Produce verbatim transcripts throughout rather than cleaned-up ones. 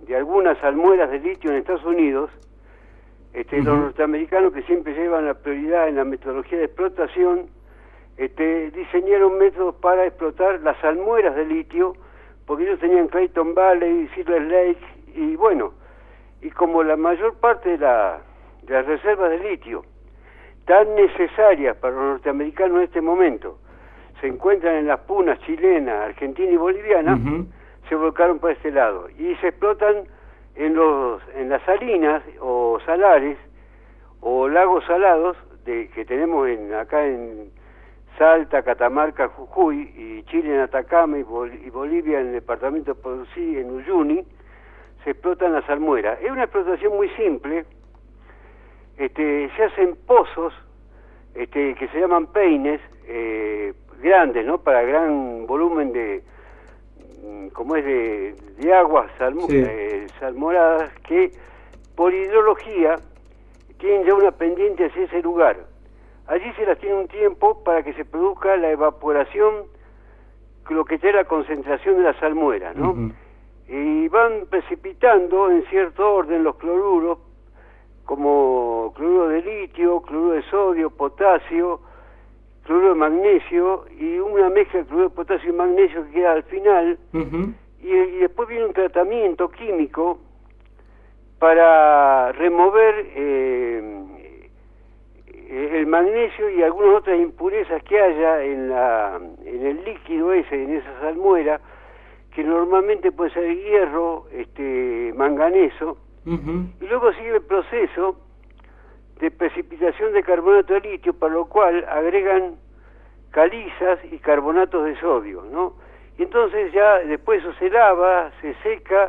de algunas salmueras de litio en Estados Unidos, este, uh-huh. los norteamericanos, que siempre llevan la prioridad en la metodología de explotación, este, diseñaron métodos para explotar las salmueras de litio, porque ellos tenían Clayton Valley, Silver Lake, y bueno, y como la mayor parte de, la, de las reservas de litio, tan necesarias para los norteamericanos en este momento, se encuentran en las punas chilena, argentina y boliviana, uh-huh. se volcaron para este lado y se explotan en los en las salinas o salares o lagos salados de que tenemos en acá en Salta, Catamarca, Jujuy, y Chile en Atacama y, Bol y Bolivia en el departamento de Potosí, en Uyuni, se explotan las salmueras. Es una explotación muy simple. Este, se hacen pozos este, que se llaman peines, eh, grandes, ¿no? Para gran volumen de, como es de, de aguas salmo, sí. eh, salmoradas, que por hidrología tienen ya una pendiente hacia ese lugar. Allí se las tiene un tiempo para que se produzca la evaporación, lo que trae la concentración de la salmuera, ¿no? Uh-huh. Y van precipitando en cierto orden los cloruros, como cloruro de litio, cloruro de sodio, potasio, cloruro de magnesio, y una mezcla de cloruro de potasio y magnesio que queda al final, uh-huh. y, y después viene un tratamiento químico para remover eh, el magnesio y algunas otras impurezas que haya en, la, en el líquido ese, en esa salmuera, que normalmente puede ser hierro, este, manganeso, uh-huh. y luego sigue el proceso de precipitación de carbonato de litio, para lo cual agregan calizas y carbonatos de sodio, ¿no? Y entonces ya después eso se lava, se seca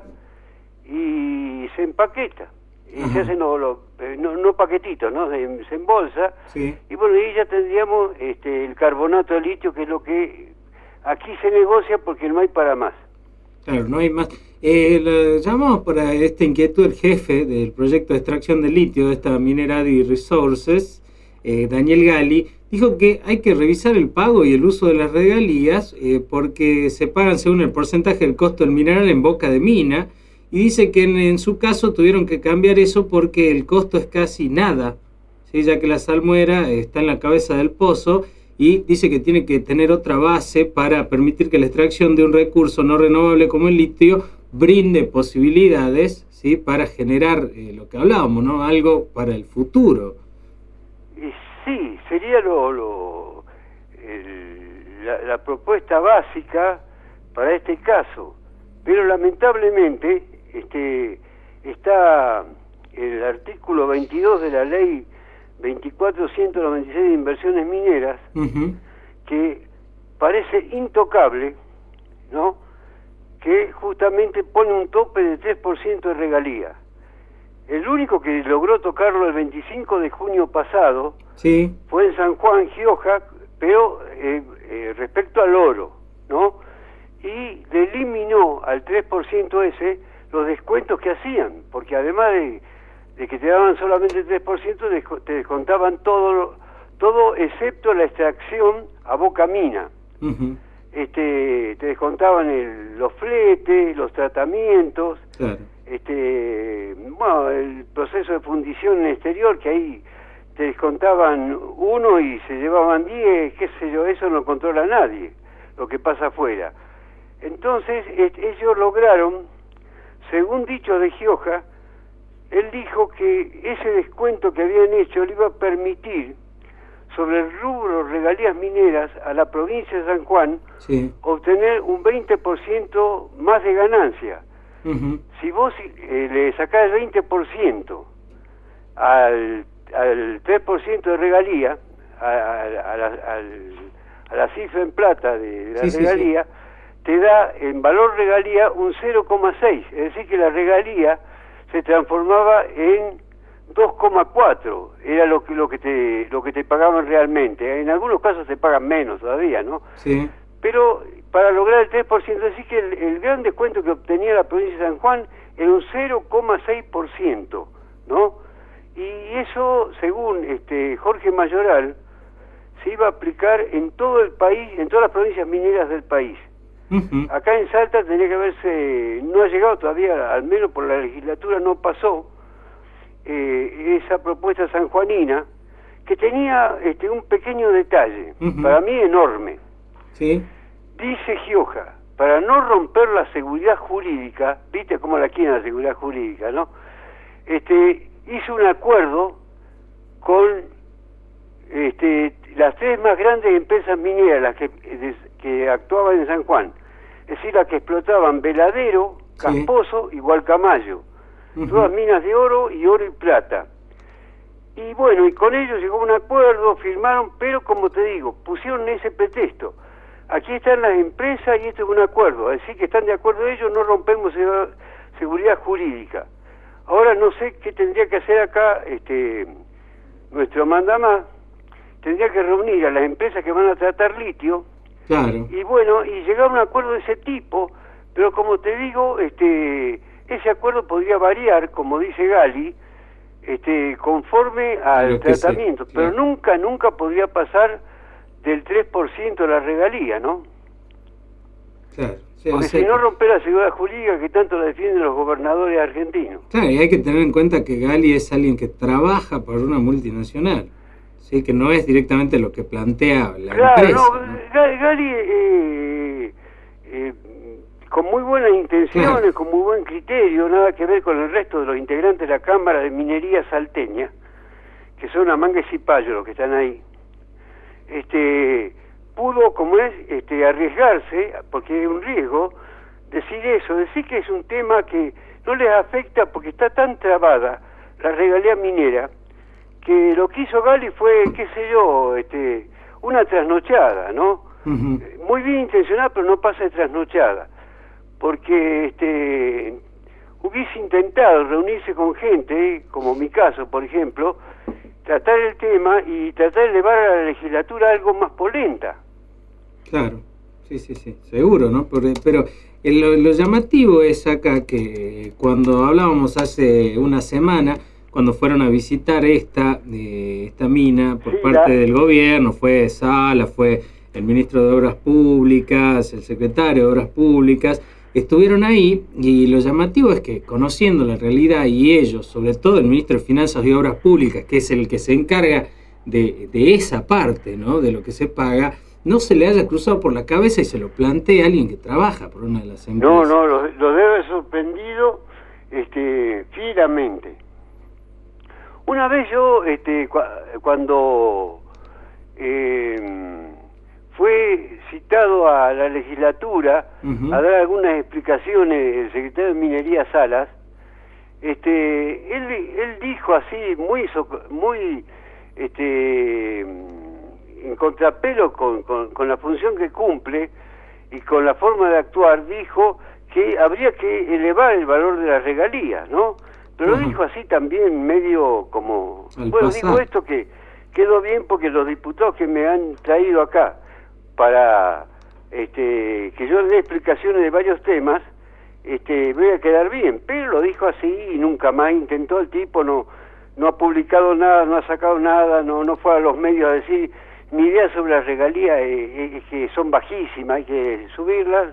y se empaqueta. Y uh-huh. se hacen no, lo, no, no paquetitos, ¿no? Se, se embolsa. Sí. Y bueno, ahí ya tendríamos este, el carbonato de litio, que es lo que aquí se negocia porque no hay para más. Claro, no hay más. Eh, le llamamos para esta inquietud el jefe del proyecto de extracción de litio de esta Minerady Resources, eh, Daniel Gali, dijo que hay que revisar el pago y el uso de las regalías eh, porque se pagan según el porcentaje del costo del mineral en boca de mina, y dice que en, en su caso tuvieron que cambiar eso porque el costo es casi nada, ¿sí? Ya que la salmuera está en la cabeza del pozo, y dice que tiene que tener otra base para permitir que la extracción de un recurso no renovable como el litio brinde posibilidades, ¿sí? Para generar eh, lo que hablábamos, ¿no? Algo para el futuro. Y sí, sería lo, lo el, la, la propuesta básica para este caso, pero lamentablemente este está el artículo veintidós de la ley veinticuatro ciento noventa y seis de inversiones mineras, uh-huh. que parece intocable, ¿no? Que justamente pone un tope de tres por ciento de regalía. El único que logró tocarlo el veinticinco de junio pasado sí. fue en San Juan, Gioja, pero eh, eh, respecto al oro, ¿no? Y le eliminó al tres por ciento ese los descuentos que hacían, porque además de de que te daban solamente el tres por ciento, te descontaban todo, todo excepto la extracción a boca mina. Uh-huh. Este, te descontaban el, los fletes, los tratamientos, claro. este, bueno, el proceso de fundición en el exterior, que ahí te descontaban uno y se llevaban diez, qué sé yo, eso no controla nadie, lo que pasa afuera. Entonces, este, ellos lograron, según dicho de Gioja, él dijo que ese descuento que habían hecho le iba a permitir, sobre el rubro regalías mineras a la provincia de San Juan, sí. obtener un veinte por ciento más de ganancia. Uh-huh. Si vos eh, le sacás el veinte por ciento al, al tres por ciento de regalía, a, a, a, la, al, a la cifra en plata de, de la sí, regalía, sí, sí. te da en valor regalía un cero coma seis, es decir que la regalía se transformaba en dos coma cuatro, era lo que lo que te lo que te pagaban realmente. En algunos casos te pagan menos todavía, ¿no? Sí. Pero para lograr el tres por ciento, es decir que el, el gran descuento que obtenía la provincia de San Juan era un cero coma seis por ciento, ¿no? Y eso, según este Jorge Mayoral, se iba a aplicar en todo el país, en todas las provincias mineras del país. Uh-huh. Acá en Salta tendría que haberse, no ha llegado todavía, al menos por la legislatura no pasó, eh, esa propuesta sanjuanina, que tenía este, un pequeño detalle, uh-huh. para mí enorme. Sí. Dice Gioja, para no romper la seguridad jurídica, viste cómo la quieren la seguridad jurídica, ¿no? Este, hizo un acuerdo con este, las tres más grandes empresas mineras, las que, de, que actuaban en San Juan, es decir, las que explotaban Veladero, Casposo sí. y Gualcamayo, uh-huh. todas minas de oro y oro y plata. Y bueno, y con ellos llegó un acuerdo, firmaron, pero como te digo, pusieron ese pretexto. Aquí están las empresas y esto es un acuerdo, así que están de acuerdo ellos, no rompemos seguridad jurídica. Ahora no sé qué tendría que hacer acá este nuestro mandamás, tendría que reunir a las empresas que van a tratar litio, claro. y bueno, y llegar a un acuerdo de ese tipo, pero como te digo, este ese acuerdo podría variar, como dice Gali, este conforme al tratamiento, sé, claro. pero nunca, nunca podría pasar del tres por ciento de la regalía, ¿no? Claro. Sí, Porque o sea, si no rompe la seguridad jurídica que tanto la defienden los gobernadores argentinos. Claro, y hay que tener en cuenta que Gali es alguien que trabaja por una multinacional, sí, que no es directamente lo que plantea la claro, empresa. No, ¿no? Gali, eh, eh, con muy buenas intenciones, claro. con muy buen criterio, nada que ver con el resto de los integrantes de la Cámara de Minería Salteña, que son a manga y cipayo los que están ahí, este pudo, como es, este arriesgarse, porque es un riesgo, decir eso, decir que es un tema que no les afecta porque está tan trabada la regalía minera, que lo que hizo Gali fue, qué sé yo, este una trasnochada, ¿no? Uh-huh. Muy bien intencionada, pero no pasa de trasnochada, porque este hubiese intentado reunirse con gente, como mi caso, por ejemplo, tratar el tema y tratar de elevar a la legislatura algo más polenta. Claro, sí, sí, sí, seguro, ¿no? Pero, pero lo, lo llamativo es acá que cuando hablábamos hace una semana, cuando fueron a visitar esta, eh, esta mina por sí, parte la... del gobierno, fue Sala, fue el ministro de Obras Públicas, el secretario de Obras Públicas, estuvieron ahí, y lo llamativo es que, conociendo la realidad, y ellos, sobre todo el ministro de Finanzas y Obras Públicas, que es el que se encarga de, de esa parte, ¿no?, de lo que se paga, no se le haya cruzado por la cabeza y se lo plantea a alguien que trabaja por una de las empresas. No, no, lo, lo debe haber sorprendido este, fieramente. Una vez yo, este, cu cuando eh, fue citado a la legislatura uh-huh. a dar algunas explicaciones el secretario de Minería Salas, este, él, él dijo así, muy, muy, este, en contrapelo con, con, con la función que cumple y con la forma de actuar, dijo que habría que elevar el valor de las regalías, ¿no? Pero uh-huh. dijo así también medio como... Al bueno, pasar. digo esto que quedó bien porque los diputados que me han traído acá para este que yo dé explicaciones de varios temas, este voy a quedar bien, pero lo dijo así y nunca más intentó el tipo, no no ha publicado nada, no ha sacado nada, no no fue a los medios a decir mi idea sobre las regalías es, es que son bajísimas, hay que subirlas.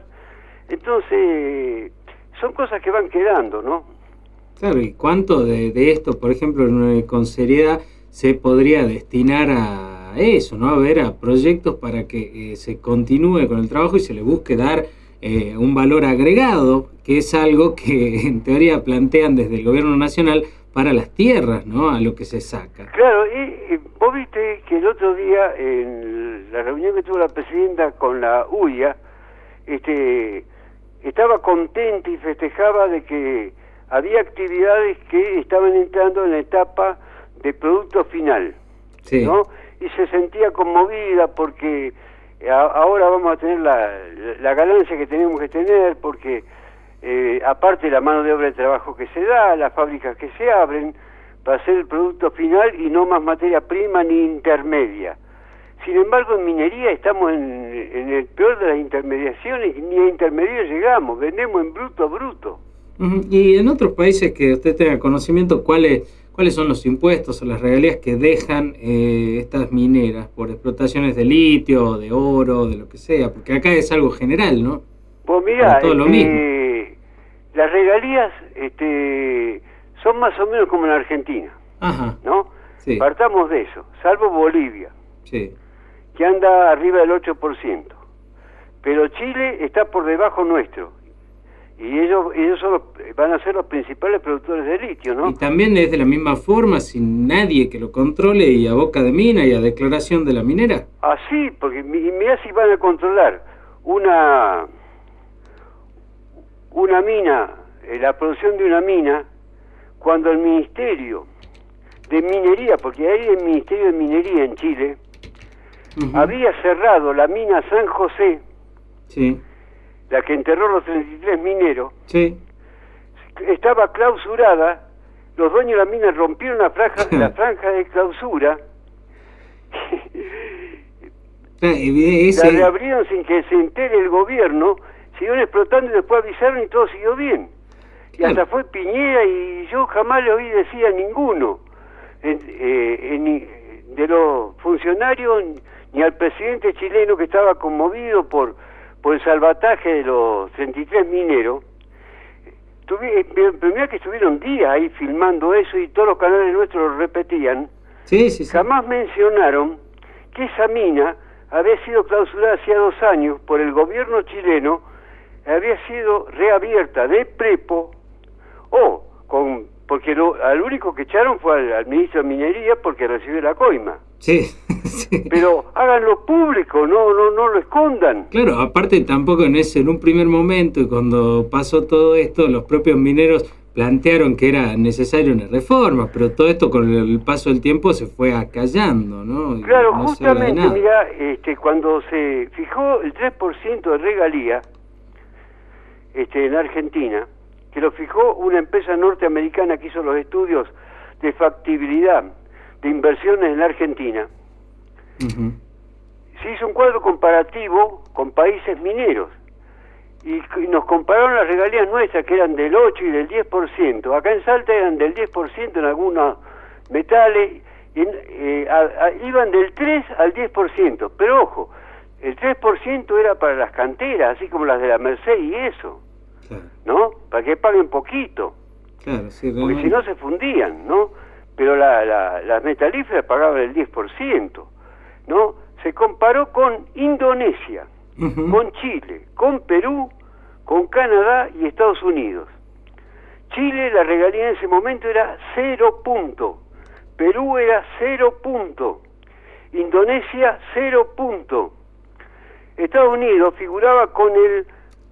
Entonces son cosas que van quedando, ¿no? Claro, ¿y cuánto de, de esto, por ejemplo, con seriedad se podría destinar a eso, ¿no? A ver, a proyectos para que eh, se continúe con el trabajo y se le busque dar eh, un valor agregado, que es algo que en teoría plantean desde el gobierno nacional para las tierras, ¿no? A lo que se saca. Claro, y, y vos viste que el otro día en la reunión que tuvo la presidenta con la U I A, este, estaba contenta y festejaba de que había actividades que estaban entrando en la etapa de producto final, sí. ¿no? Y se sentía conmovida porque a, ahora vamos a tener la, la ganancia que tenemos que tener, porque eh, aparte de la mano de obra de trabajo que se da, las fábricas que se abren para hacer el producto final y no más materia prima ni intermedia. Sin embargo, en minería estamos en, en el peor de las intermediaciones, ni a intermedios llegamos, vendemos en bruto a bruto. Uh-huh. Y en otros países que usted tenga conocimiento, ¿cuáles cuáles son los impuestos o las regalías que dejan eh, estas mineras por explotaciones de litio, de oro, de lo que sea? Porque acá es algo general, ¿no? Pues mirá, todo lo este, las regalías este, son más o menos como en Argentina. Ajá. ¿No? Sí. Partamos de eso, salvo Bolivia, Sí. que anda arriba del ocho por ciento. Pero Chile está por debajo nuestro. Y ellos ellos son los, van a ser los principales productores de litio, ¿no? Y también es de la misma forma, sin nadie que lo controle y a boca de mina y a declaración de la minera. Así, porque mi- mirá si van a controlar una una mina, eh, la producción de una mina, cuando el Ministerio de Minería, porque hay el Ministerio de Minería en Chile, Ujú. había cerrado la mina San José, Sí, la que enterró los treinta y tres mineros, sí. estaba clausurada, los dueños de la mina rompieron la franja, la franja de clausura, Ah, y la ese- reabrieron sin que se entere el gobierno, siguieron explotando y después avisaron y todo siguió bien. Y Claro. hasta fue Piñera y yo jamás le oí decir a ninguno en- eh, en- de los funcionarios ni al presidente chileno, que estaba conmovido por, por el salvataje de los treinta y tres mineros. Tuvi- primero que estuvieron días ahí filmando eso y todos los canales nuestros lo repetían. Sí, sí, sí. Jamás mencionaron que esa mina había sido clausurada hacía dos años por el gobierno chileno, había sido reabierta de prepo, o con porque lo, al único que echaron fue al, al ministro de Minería porque recibió la coima. Sí, sí. Pero háganlo público, no no no lo escondan. Claro, aparte tampoco en ese, en un primer momento, y cuando pasó todo esto, los propios mineros plantearon que era necesaria una reforma, pero todo esto con el paso del tiempo se fue acallando, ¿no? Y Claro, no se habla de justamente, nada. mira, este, cuando se fijó el tres por ciento de regalía este, en Argentina, que lo fijó una empresa norteamericana que hizo los estudios de factibilidad de inversiones en la Argentina, Ujú. se hizo un cuadro comparativo con países mineros y, y nos compararon las regalías nuestras, que eran del ocho y del diez por ciento. Acá en Salta eran del diez por ciento en algunos metales, y en, eh, a- a- iban del tres al diez por ciento, pero ojo, el tres por ciento era para las canteras, así como las de la Merced y eso, Claro, ¿no? Para que paguen poquito, claro, sí, porque si realmente. no se fundían, ¿no? Pero la, la, las metalíferas pagaban el diez por ciento, ¿no? Se comparó con Indonesia, Ujú. con Chile, con Perú, con Canadá y Estados Unidos. Chile, la regalía en ese momento era cero punto, Perú era cero punto, Indonesia cero punto, Estados Unidos figuraba con el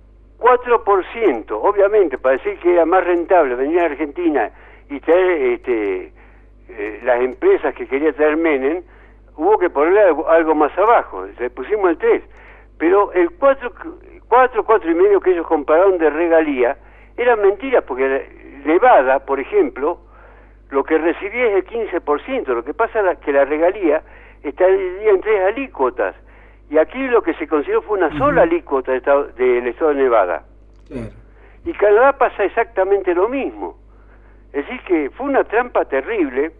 cuatro por ciento, obviamente para decir que era más rentable venir a Argentina y traer este, eh, las empresas que quería traer Menem, hubo que ponerle algo, algo más abajo, le pusimos el tres, pero el cuatro, cuatro, cuatro y medio que ellos compararon de regalía eran mentiras, porque Nevada, por ejemplo, lo que recibía es el quince por ciento, lo que pasa es que la regalía está dividida en tres alícuotas, y aquí lo que se consideró fue una sola alícuota del estado, del estado de Nevada. Claro. Y Canadá pasa exactamente lo mismo. Es decir, que fue una trampa terrible,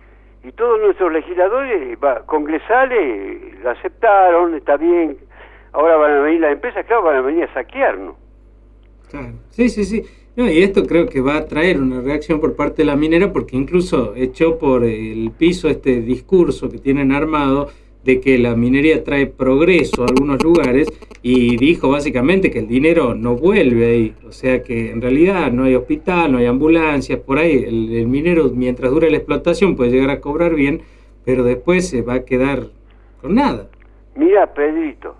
y todos nuestros legisladores va, congresales la aceptaron, está bien, ahora van a venir las empresas, claro, van a venir a saquearnos. Claro. Sí, sí, sí. No, y esto creo que va a traer una reacción por parte de la minera, porque incluso echó por el piso este discurso que tienen armado de que la minería trae progreso a algunos lugares, y dijo básicamente que el dinero no vuelve ahí, o sea que en realidad no hay hospital, no hay ambulancias, por ahí el, el minero mientras dure la explotación puede llegar a cobrar bien, pero después se va a quedar con nada. Mira, Pedrito,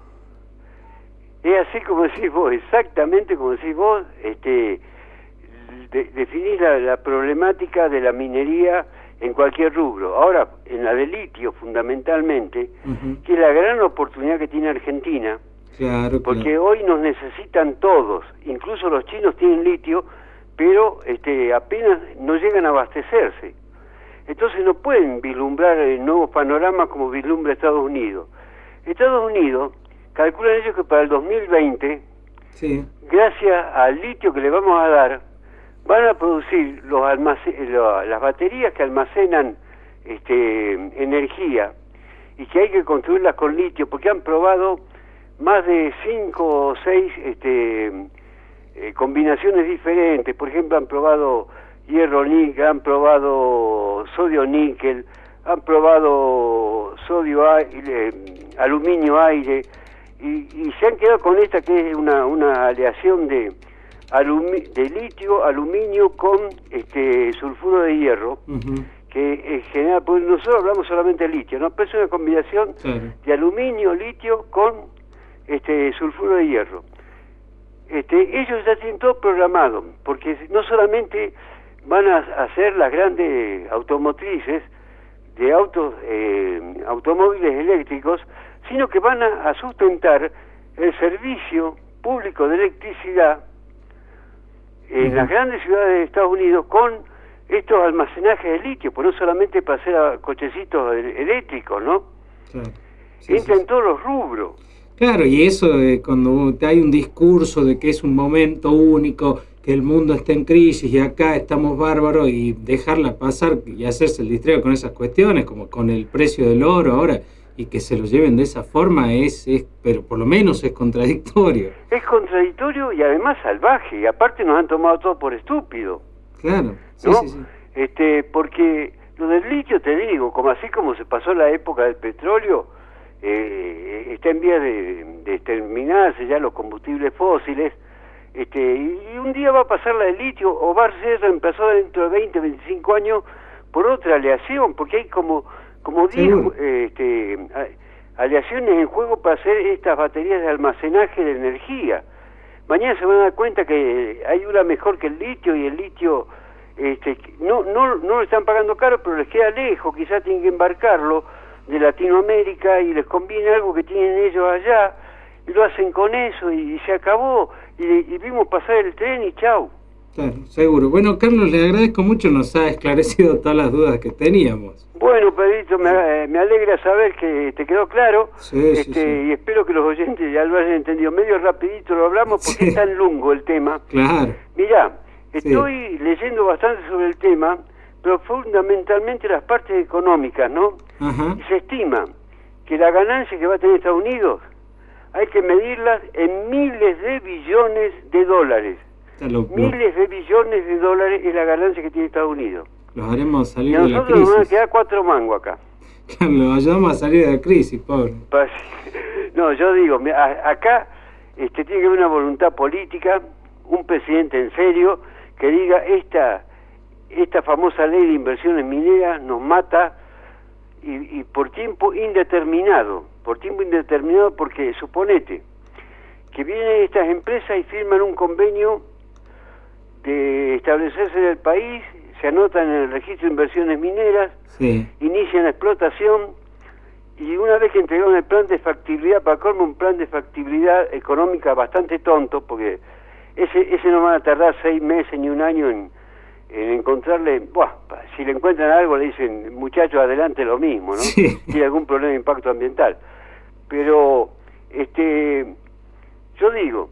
es así como decís vos, exactamente como decís vos, este, de, definís la, la problemática de la minería en cualquier rubro. Ahora, en la de litio fundamentalmente, Uh-huh. que es la gran oportunidad que tiene Argentina, Claro, porque claro. hoy nos necesitan todos, incluso los chinos tienen litio, pero este, apenas no llegan a abastecerse. Entonces no pueden vislumbrar eh, nuevos panoramas como vislumbra Estados Unidos. Estados Unidos, calculan ellos que para el dos mil veinte, Sí. gracias al litio que le vamos a dar, van a producir los almac- lo- las baterías que almacenan este, energía, y que hay que construirlas con litio, porque han probado más de cinco o seis este, eh, combinaciones diferentes. Por ejemplo, han probado hierro níquel, han probado sodio níquel, han probado sodio aire, aluminio aire, y, y se han quedado con esta que es una, una aleación de, alumi de litio, aluminio con este sulfuro de hierro. Uh-huh. Que en general, pues nosotros hablamos solamente de litio, ¿no? Pero es una combinación claro. de aluminio, litio con este sulfuro de hierro. Este, ellos ya tienen todo programado, porque no solamente van a hacer las grandes automotrices de autos, eh, automóviles eléctricos, sino que van a, a sustentar el servicio público de electricidad en uh-huh. las grandes ciudades de Estados Unidos con estos almacenajes de litio, pues no solamente para hacer cochecitos eléctricos, ¿no? Claro. Sí, Entra sí, en todos los rubros. Claro, y eso eh, cuando hay un discurso de que es un momento único, que el mundo está en crisis y acá estamos bárbaros, y dejarla pasar y hacerse el distreo con esas cuestiones, como con el precio del oro ahora, y que se lo lleven de esa forma, es, es pero por lo menos es contradictorio. Es contradictorio y además salvaje, y aparte nos han tomado todo por estúpido. Claro, sí, ¿no? sí, sí. Este, porque lo del litio, te digo, como así como se pasó la época del petróleo, eh, está en vía de, de terminarse ya los combustibles fósiles, este, y, y un día va a pasar la del litio, o va a ser reemplazado dentro de veinte, veinticinco años por otra aleación, porque hay como, como diez eh, este, aleaciones en juego para hacer estas baterías de almacenaje de energía. Mañana se van a dar cuenta que hay una mejor que el litio, y el litio este, no, no, no lo están pagando caro, pero les queda lejos, quizás tienen que embarcarlo de Latinoamérica y les conviene algo que tienen ellos allá, y lo hacen con eso, y, y se acabó, y, y vimos pasar el tren y chau. Claro, seguro. Bueno, Carlos, le agradezco mucho, nos ha esclarecido todas las dudas que teníamos. Bueno, Pedrito, me, me alegra saber que te quedó claro, sí, este, sí, sí. y espero que los oyentes ya lo hayan entendido. Medio rapidito lo hablamos porque sí. es tan lungo el tema. Claro. Mirá, estoy sí. leyendo bastante sobre el tema, pero fundamentalmente las partes económicas, ¿no? Ajá. Y se estima que la ganancia que va a tener Estados Unidos hay que medirlas en miles de billones de dólares. Lo, miles lo... de billones de dólares es la ganancia que tiene Estados Unidos. Los haremos salir y de la crisis. Nosotros nos van a quedar cuatro mangos acá. Los ayudamos a salir de la crisis, pobre. No, yo digo, acá este, tiene que haber una voluntad política, un presidente en serio, que diga, esta esta famosa ley de inversiones mineras nos mata, y, y por tiempo indeterminado, por tiempo indeterminado, porque suponete que vienen estas empresas y firman un convenio de establecerse en el país, se anotan en el registro de inversiones mineras, sí. inician la explotación, y una vez que entregaron el plan de factibilidad, para colmo un plan de factibilidad económica bastante tonto, porque ese ese no van a tardar seis meses ni un año en, en encontrarle, buah, si le encuentran algo le dicen, muchachos, adelante lo mismo, ¿no? Sí. Tiene algún problema de impacto ambiental. Pero, este, yo digo,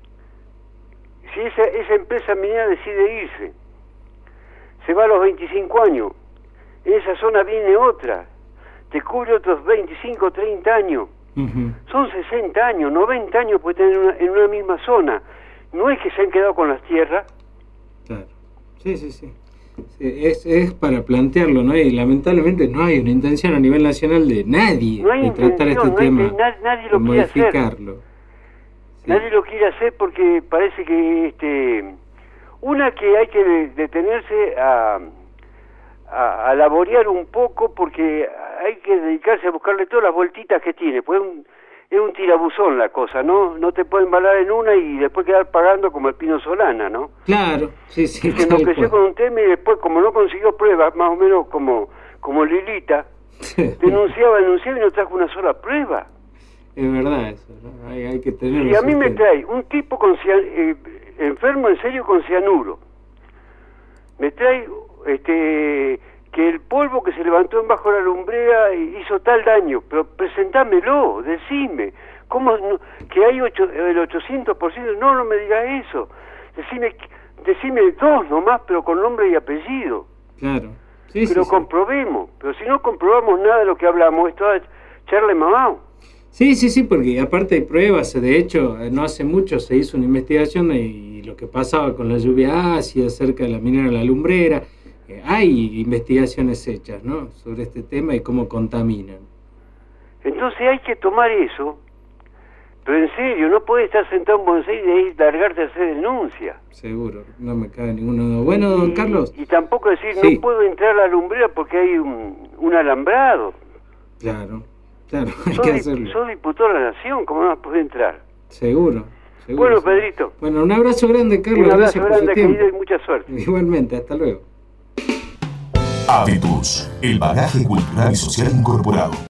si esa, esa empresa minera decide irse, se va a los veinticinco años, en esa zona viene otra, te cubre otros veinticinco, treinta años, uh-huh. son sesenta años, noventa años puede tener una, en una misma zona. No es que se han quedado con las tierras. Claro, sí, sí, sí. sí es, es para plantearlo, ¿no? Y lamentablemente no hay una intención a nivel nacional de nadie no hay de tratar este no tema, hay, nadie, nadie lo de quiere modificarlo. Hacer. Sí. Nadie lo quiere hacer porque parece que, este, una que hay que detenerse a... A, a laborear un poco, porque hay que dedicarse a buscarle todas las vueltitas que tiene, pues es un, es un tirabuzón la cosa, ¿no? No te pueden embalar en una y después quedar pagando como el Pino Solana, ¿no? Claro, sí, sí. Se enloqueció con un tema y después, como no consiguió pruebas, más o menos como, como Lilita, denunciaba, denunciaba y no trajo una sola prueba. Es verdad eso, ¿no? Hay, hay que tener... Y a mí me trae un tipo con cian, eh, enfermo en serio con cianuro, me trae... este que el polvo que se levantó en bajo la lumbrera hizo tal daño, pero presentámelo, decime, ¿cómo no, que hay ocho, el ochocientos por ciento? No, no me digas eso, decime, decime dos nomás, pero con nombre y apellido. Claro. Sí, pero sí, comprobemos, sí. Pero si no comprobamos nada de lo que hablamos, es toda charla de mamá. Sí, sí, sí, porque aparte hay pruebas. De hecho, no hace mucho se hizo una investigación y lo que pasaba con la lluvia ácida cerca de la minera La Lumbrera. Eh, hay investigaciones hechas, ¿no?, sobre este tema y cómo contaminan. Entonces hay que tomar eso, pero en serio, no puedes estar sentado en Buenos Aires y de ahí largarte a hacer denuncia. Seguro, no me cabe ninguna duda. Bueno, don y, Carlos. Y tampoco decir, sí. no puedo entrar a La Lumbrera porque hay un, un alambrado. Claro, claro, hay soy, que hacerlo. Soy diputado de la Nación, ¿cómo no puedo entrar? Seguro, seguro. Bueno, seguro. Pedrito. Bueno, un abrazo grande, Carlos. Un abrazo grande, querido, y mucha suerte. Igualmente, hasta luego. Habitus, el bagaje cultural y social incorporado.